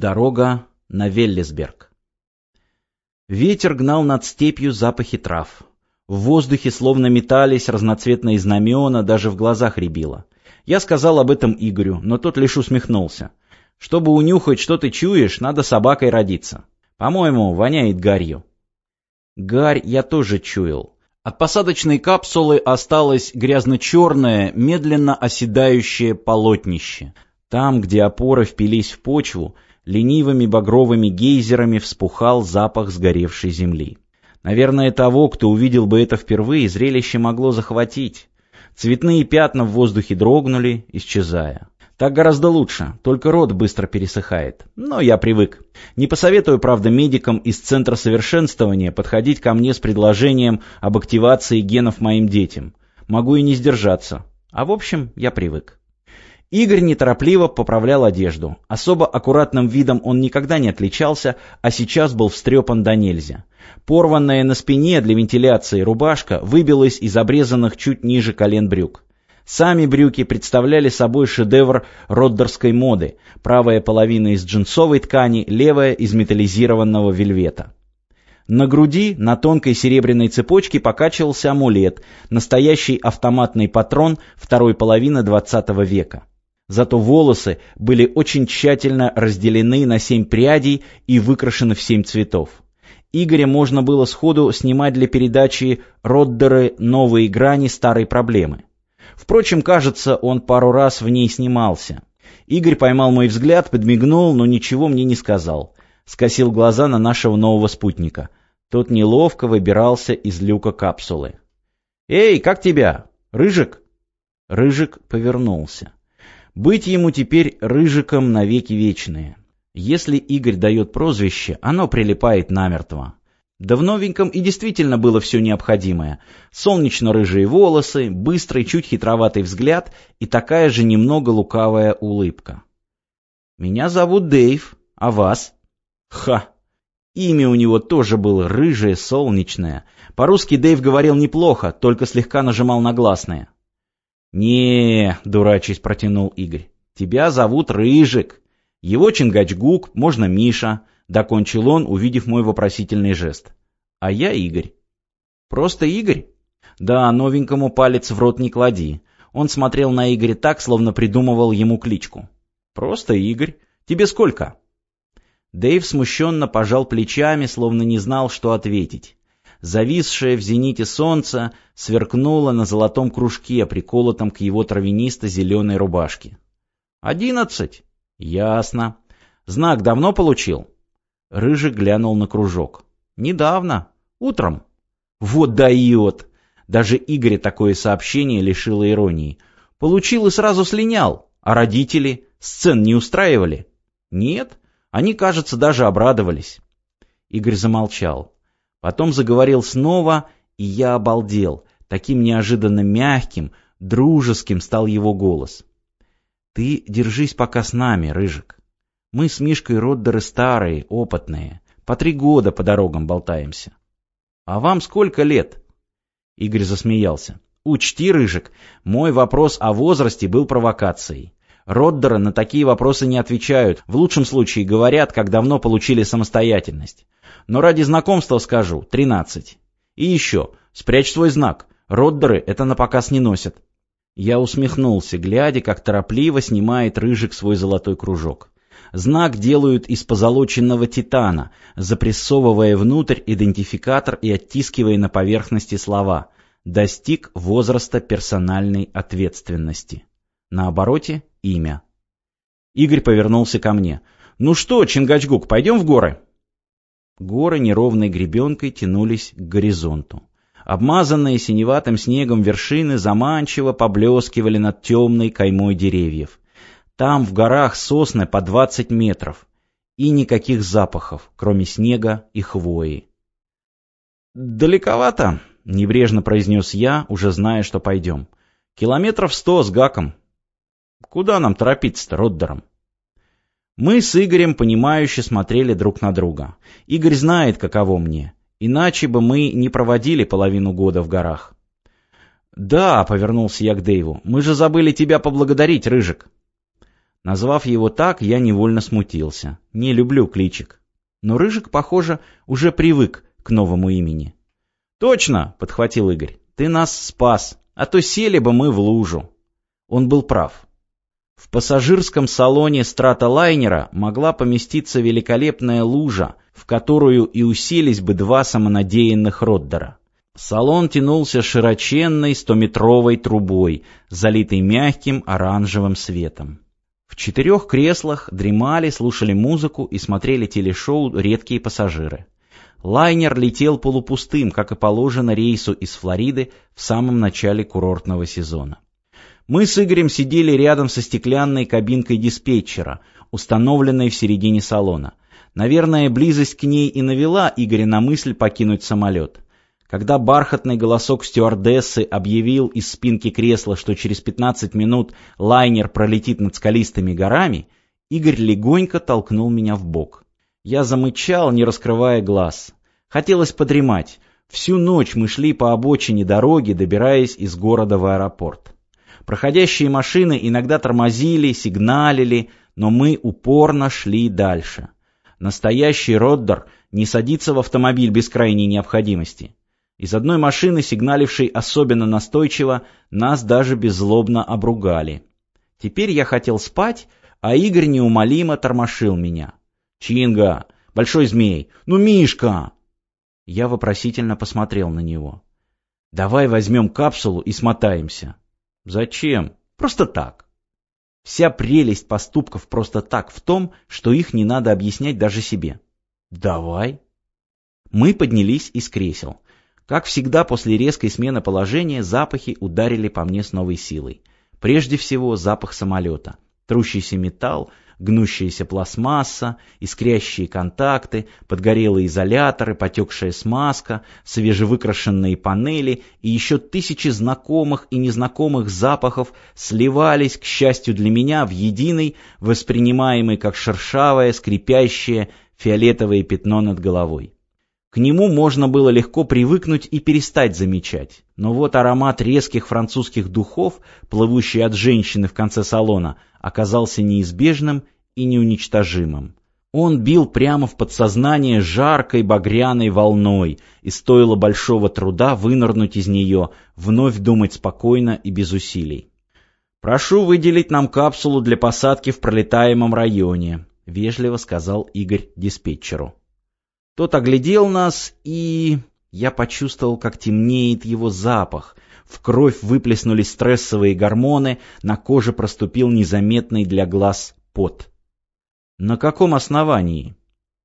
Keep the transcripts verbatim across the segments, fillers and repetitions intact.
Дорога на Веллисберг. Ветер гнал над степью запахи трав. В воздухе словно метались разноцветные знамена, даже в глазах рябило. Я сказал об этом Игорю, но тот лишь усмехнулся. Чтобы унюхать, что ты чуешь, надо собакой родиться. По-моему, воняет гарью. Гарь я тоже чуял. От посадочной капсулы осталось грязно-черное, медленно оседающее полотнище. Там, где опоры впились в почву, ленивыми багровыми гейзерами вспухал запах сгоревшей земли. Наверное, того, кто увидел бы это впервые, зрелище могло захватить. Цветные пятна в воздухе дрогнули, исчезая. Так гораздо лучше, только рот быстро пересыхает. Но я привык. Не посоветую, правда, медикам из Центра совершенствования подходить ко мне с предложением об активации генов моим детям. Могу и не сдержаться. А в общем, я привык. Игорь неторопливо поправлял одежду. Особо аккуратным видом он никогда не отличался, а сейчас был встрепан до нельзя. Порванная на спине для вентиляции рубашка выбилась из обрезанных чуть ниже колен брюк. Сами брюки представляли собой шедевр роддерской моды. Правая половина из джинсовой ткани, левая из металлизированного вельвета. На груди на тонкой серебряной цепочке покачивался амулет, настоящий автоматный патрон второй половины двадцатого века. Зато волосы были очень тщательно разделены на семь прядей и выкрашены в семь цветов. Игоря можно было сходу снимать для передачи «Роддеры. Новые грани старой проблемы». Впрочем, кажется, он пару раз в ней снимался. Игорь поймал мой взгляд, подмигнул, но ничего мне не сказал. Скосил глаза на нашего нового спутника. Тот неловко выбирался из люка капсулы. «Эй, как тебя? Рыжик?» Рыжик повернулся. Быть ему теперь Рыжиком навеки вечные. Если Игорь дает прозвище, оно прилипает намертво. Да в новеньком и действительно было все необходимое. Солнечно-рыжие волосы, быстрый, чуть хитроватый взгляд и такая же немного лукавая улыбка. «Меня зовут Дэйв, а вас?» «Ха!» Имя у него тоже было рыжее, солнечное. По-русски Дэйв говорил неплохо, только слегка нажимал на гласные. «Не, — дурачись протянул Игорь, — тебя зовут Рыжик. Его Чингачгук, можно Миша», — докончил он, увидев мой вопросительный жест. «А я Игорь». «Просто Игорь?» «Да, новенькому палец в рот не клади». Он смотрел на Игоря так, словно придумывал ему кличку. «Просто Игорь. Тебе сколько?» Дэйв смущенно пожал плечами, словно не знал, что ответить. Зависшее в зените солнце сверкнуло на золотом кружке, приколотом к его травянисто-зеленой рубашке. «Одиннадцать?» «Ясно. Знак давно получил?» Рыжик глянул на кружок. «Недавно. Утром». «Вот дает!» Даже Игоря такое сообщение лишило иронии. «Получил и сразу слинял. А родители? Сцен не устраивали?» «Нет. Они, кажется, даже обрадовались». Игорь замолчал. Потом заговорил снова, и я обалдел. Таким неожиданно мягким, дружеским стал его голос. «Ты держись пока с нами, Рыжик. Мы с Мишкой Роддеры старые, опытные. По три года по дорогам болтаемся. А вам сколько лет?» Игорь засмеялся. «Учти, Рыжик, мой вопрос о возрасте был провокацией. Роддеры на такие вопросы не отвечают, в лучшем случае говорят, как давно получили самостоятельность. Но ради знакомства скажу, тринадцать. И еще, спрячь свой знак, Роддеры это напоказ не носят». Я усмехнулся, глядя, как торопливо снимает Рыжик свой золотой кружок. Знак делают из позолоченного титана, запрессовывая внутрь идентификатор и оттискивая на поверхности слова «Достиг возраста персональной ответственности». На обороте имя. Игорь повернулся ко мне. «Ну что, Чингачгук, пойдем в горы?» Горы неровной гребенкой тянулись к горизонту. Обмазанные синеватым снегом вершины заманчиво поблескивали над темной каймой деревьев. Там в горах сосны по двадцать метров. И никаких запахов, кроме снега и хвои. «Далековато», — небрежно произнес я, уже зная, что пойдем. «Километров сто с гаком». «Куда нам торопиться-то, Роддером?» Мы с Игорем понимающе смотрели друг на друга. Игорь знает, каково мне. Иначе бы мы не проводили половину года в горах. «Да», — повернулся я к Дэйву, — «мы же забыли тебя поблагодарить, Рыжик». Назвав его так, я невольно смутился. Не люблю кличек. Но Рыжик, похоже, уже привык к новому имени. «Точно!» — подхватил Игорь. «Ты нас спас, а то сели бы мы в лужу». Он был прав. В пассажирском салоне стратолайнера могла поместиться великолепная лужа, в которую и уселись бы два самонадеянных Роддера. Салон тянулся широченной стометровой трубой, залитой мягким оранжевым светом. В четырех креслах дремали, слушали музыку и смотрели телешоу редкие пассажиры. Лайнер летел полупустым, как и положено рейсу из Флориды в самом начале курортного сезона. Мы с Игорем сидели рядом со стеклянной кабинкой диспетчера, установленной в середине салона. Наверное, близость к ней и навела Игоря на мысль покинуть самолет. Когда бархатный голосок стюардессы объявил из спинки кресла, что через пятнадцать минут лайнер пролетит над скалистыми горами, Игорь легонько толкнул меня в бок. Я замычал, не раскрывая глаз. Хотелось подремать. Всю ночь мы шли по обочине дороги, добираясь из города в аэропорт. Проходящие машины иногда тормозили, сигналили, но мы упорно шли дальше. Настоящий Роддер не садится в автомобиль без крайней необходимости. Из одной машины, сигналившей особенно настойчиво, нас даже беззлобно обругали. Теперь я хотел спать, а Игорь неумолимо тормошил меня. «Чинга! Большой змей! Ну, Мишка!» Я вопросительно посмотрел на него. «Давай возьмем капсулу и смотаемся». «Зачем? Просто так». Вся прелесть поступков просто так в том, что их не надо объяснять даже себе. «Давай». Мы поднялись из кресел. Как всегда, после резкой смены положения запахи ударили по мне с новой силой. Прежде всего запах самолета. Трущийся металл, гнущаяся пластмасса, искрящие контакты, подгорелые изоляторы, потекшая смазка, свежевыкрашенные панели и еще тысячи знакомых и незнакомых запахов сливались, к счастью для меня, в единый, воспринимаемый как шершавое, скрипящее фиолетовое пятно над головой. К нему можно было легко привыкнуть и перестать замечать. Но вот аромат резких французских духов, плывущий от женщины в конце салона, оказался неизбежным и неуничтожимым. Он бил прямо в подсознание жаркой багряной волной, и стоило большого труда вынырнуть из нее, вновь думать спокойно и без усилий. «Прошу выделить нам капсулу для посадки в пролетаемом районе», — вежливо сказал Игорь диспетчеру. Тот оглядел нас, и я почувствовал, как темнеет его запах. В кровь выплеснулись стрессовые гормоны, на коже проступил незаметный для глаз пот. На каком основании?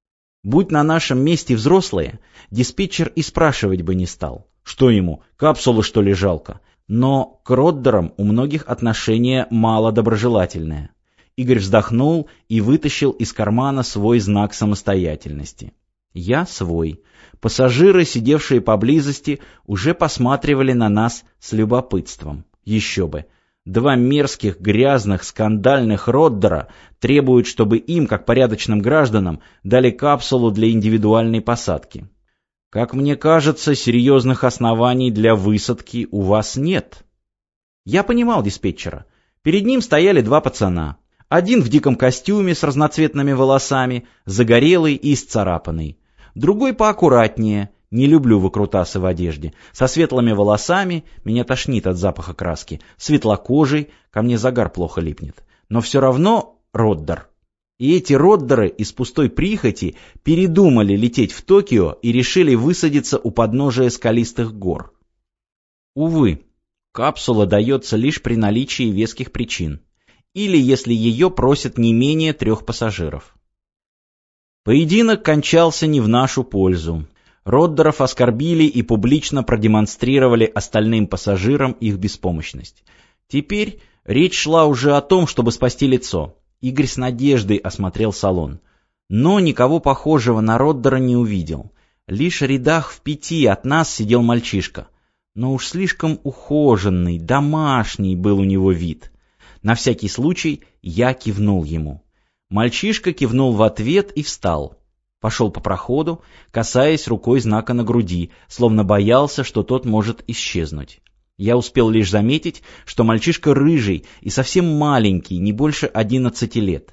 Будь на нашем месте взрослые, диспетчер и спрашивать бы не стал. Что ему, капсулы что ли жалко? Но к Роддерам у многих отношение мало доброжелательное. Игорь вздохнул и вытащил из кармана свой знак самостоятельности. Я свой. Пассажиры, сидевшие поблизости, уже посматривали на нас с любопытством. Еще бы. Два мерзких, грязных, скандальных Роддера требуют, чтобы им, как порядочным гражданам, дали капсулу для индивидуальной посадки. Как мне кажется, серьезных оснований для высадки у вас нет. Я понимал диспетчера. Перед ним стояли два пацана. Один в диком костюме с разноцветными волосами, загорелый и исцарапанный. Другой поаккуратнее, не люблю выкрутасы в одежде, со светлыми волосами, меня тошнит от запаха краски, светлокожий, ко мне загар плохо липнет. Но все равно Роддер. И эти Роддеры из пустой прихоти передумали лететь в Токио и решили высадиться у подножия скалистых гор. Увы, капсула дается лишь при наличии веских причин. Или если ее просят не менее трех пассажиров. Поединок кончался не в нашу пользу. Роддеров оскорбили и публично продемонстрировали остальным пассажирам их беспомощность. Теперь речь шла уже о том, чтобы спасти лицо. Игорь с надеждой осмотрел салон. Но никого похожего на Роддера не увидел. Лишь в рядах в пяти от нас сидел мальчишка. Но уж слишком ухоженный, домашний был у него вид. На всякий случай я кивнул ему. Мальчишка кивнул в ответ и встал. Пошел по проходу, касаясь рукой знака на груди, словно боялся, что тот может исчезнуть. Я успел лишь заметить, что мальчишка рыжий и совсем маленький, не больше одиннадцати лет.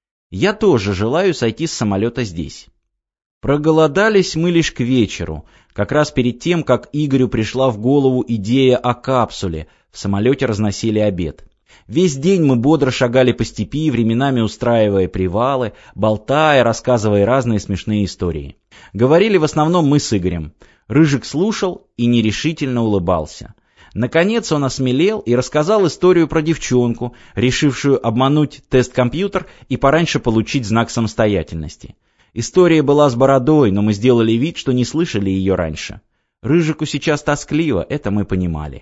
Я тоже желаю сойти с самолета здесь. Проголодались мы лишь к вечеру, как раз перед тем, как Игорю пришла в голову идея о капсуле, в самолете разносили обед. Весь день мы бодро шагали по степи, временами устраивая привалы, болтая, рассказывая разные смешные истории. Говорили в основном мы с Игорем. Рыжик слушал и нерешительно улыбался. Наконец он осмелел и рассказал историю про девчонку, решившую обмануть тест-компьютер и пораньше получить знак самостоятельности. История была с бородой, но мы сделали вид, что не слышали ее раньше. Рыжику сейчас тоскливо, это мы понимали.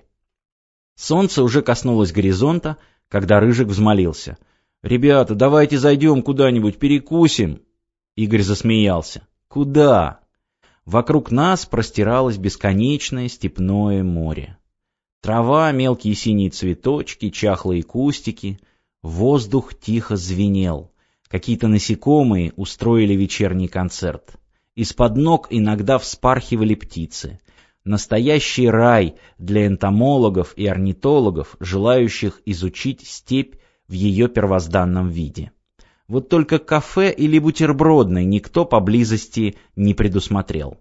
Солнце уже коснулось горизонта, когда Рыжик взмолился. «Ребята, давайте зайдем куда-нибудь, перекусим!» Игорь засмеялся. «Куда?» Вокруг нас простиралось бесконечное степное море. Трава, мелкие синие цветочки, чахлые кустики. Воздух тихо звенел. Какие-то насекомые устроили вечерний концерт. Из-под ног иногда вспархивали птицы. Настоящий рай для энтомологов и орнитологов, желающих изучить степь в ее первозданном виде. Вот только кафе или бутербродной никто поблизости не предусмотрел.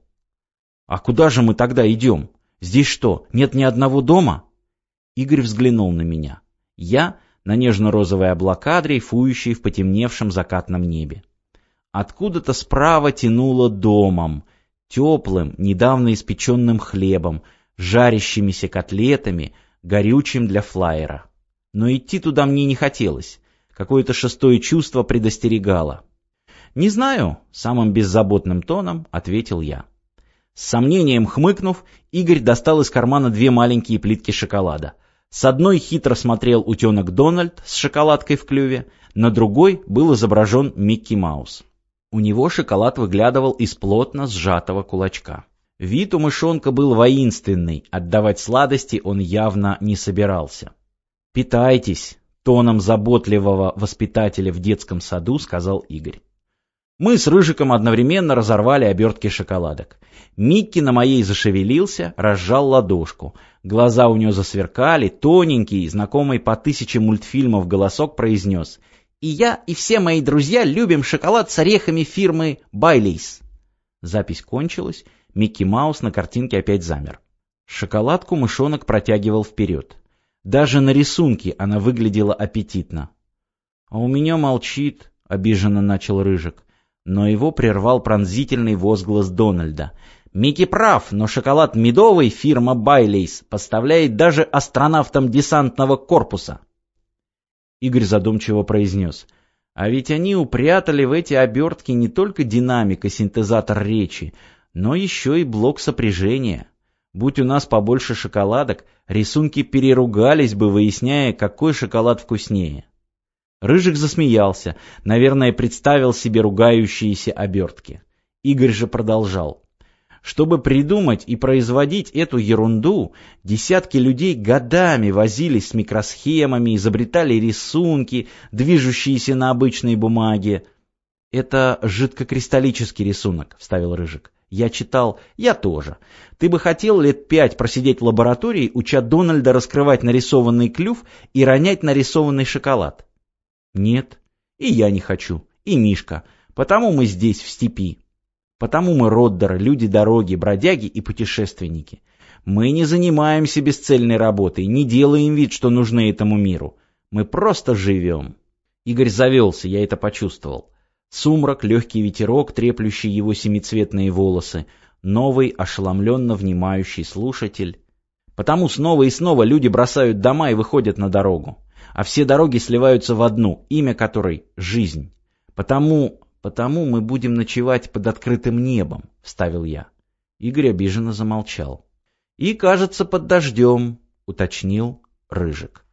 «А куда же мы тогда идем? Здесь что, нет ни одного дома?» Игорь взглянул на меня. Я на нежно-розовые облака, дрейфующие в потемневшем закатном небе. Откуда-то справа тянуло домом, теплым, недавно испеченным хлебом, жарящимися котлетами, горючим для флайера. Но идти туда мне не хотелось. Какое-то шестое чувство предостерегало. «Не знаю», — самым беззаботным тоном ответил я. С сомнением хмыкнув, Игорь достал из кармана две маленькие плитки шоколада. С одной хитро смотрел утенок Дональд с шоколадкой в клюве, на другой был изображен Микки Маус. У него шоколад выглядывал из плотно сжатого кулачка. Вид у мышонка был воинственный, отдавать сладости он явно не собирался. «Питайтесь», — тоном заботливого воспитателя в детском саду сказал Игорь. Мы с Рыжиком одновременно разорвали обертки шоколадок. Микки на моей зашевелился, разжал ладошку. Глаза у него засверкали, тоненький, знакомый по тысяче мультфильмов голосок произнес: «И я, и все мои друзья любим шоколад с орехами фирмы Байлейс». Запись кончилась, Микки Маус на картинке опять замер. Шоколадку мышонок протягивал вперед. Даже на рисунке она выглядела аппетитно. «А у меня молчит», — обиженно начал Рыжик. Но его прервал пронзительный возглас Дональда. «Микки прав, но шоколад медовый фирма Байлейс поставляет даже астронавтам десантного корпуса». Игорь задумчиво произнес: «А ведь они упрятали в эти обертки не только динамик и синтезатор речи, но еще и блок сопряжения. Будь у нас побольше шоколадок, рисунки переругались бы, выясняя, какой шоколад вкуснее». Рыжик засмеялся, наверное, представил себе ругающиеся обертки. Игорь же продолжал. Чтобы придумать и производить эту ерунду, десятки людей годами возились с микросхемами, изобретали рисунки, движущиеся на обычной бумаге. «Это жидкокристаллический рисунок», — вставил Рыжик. «Я читал, я тоже. Ты бы хотел лет пять просидеть в лаборатории, уча Дональда раскрывать нарисованный клюв и ронять нарисованный шоколад?» «Нет, и я не хочу, и Мишка. Потому мы здесь, в степи. Потому мы роддеры, люди дороги, бродяги и путешественники. Мы не занимаемся бесцельной работой, не делаем вид, что нужны этому миру. Мы просто живем». Игорь завелся, я это почувствовал. Сумрак, легкий ветерок, треплющий его семицветные волосы, новый, ошеломленно внимающий слушатель. Потому снова и снова люди бросают дома и выходят на дорогу. А все дороги сливаются в одну, имя которой — жизнь. Потому, потому мы будем ночевать под открытым небом, — вставил я. Игорь обиженно замолчал. — И, кажется, под дождем, — уточнил Рыжик.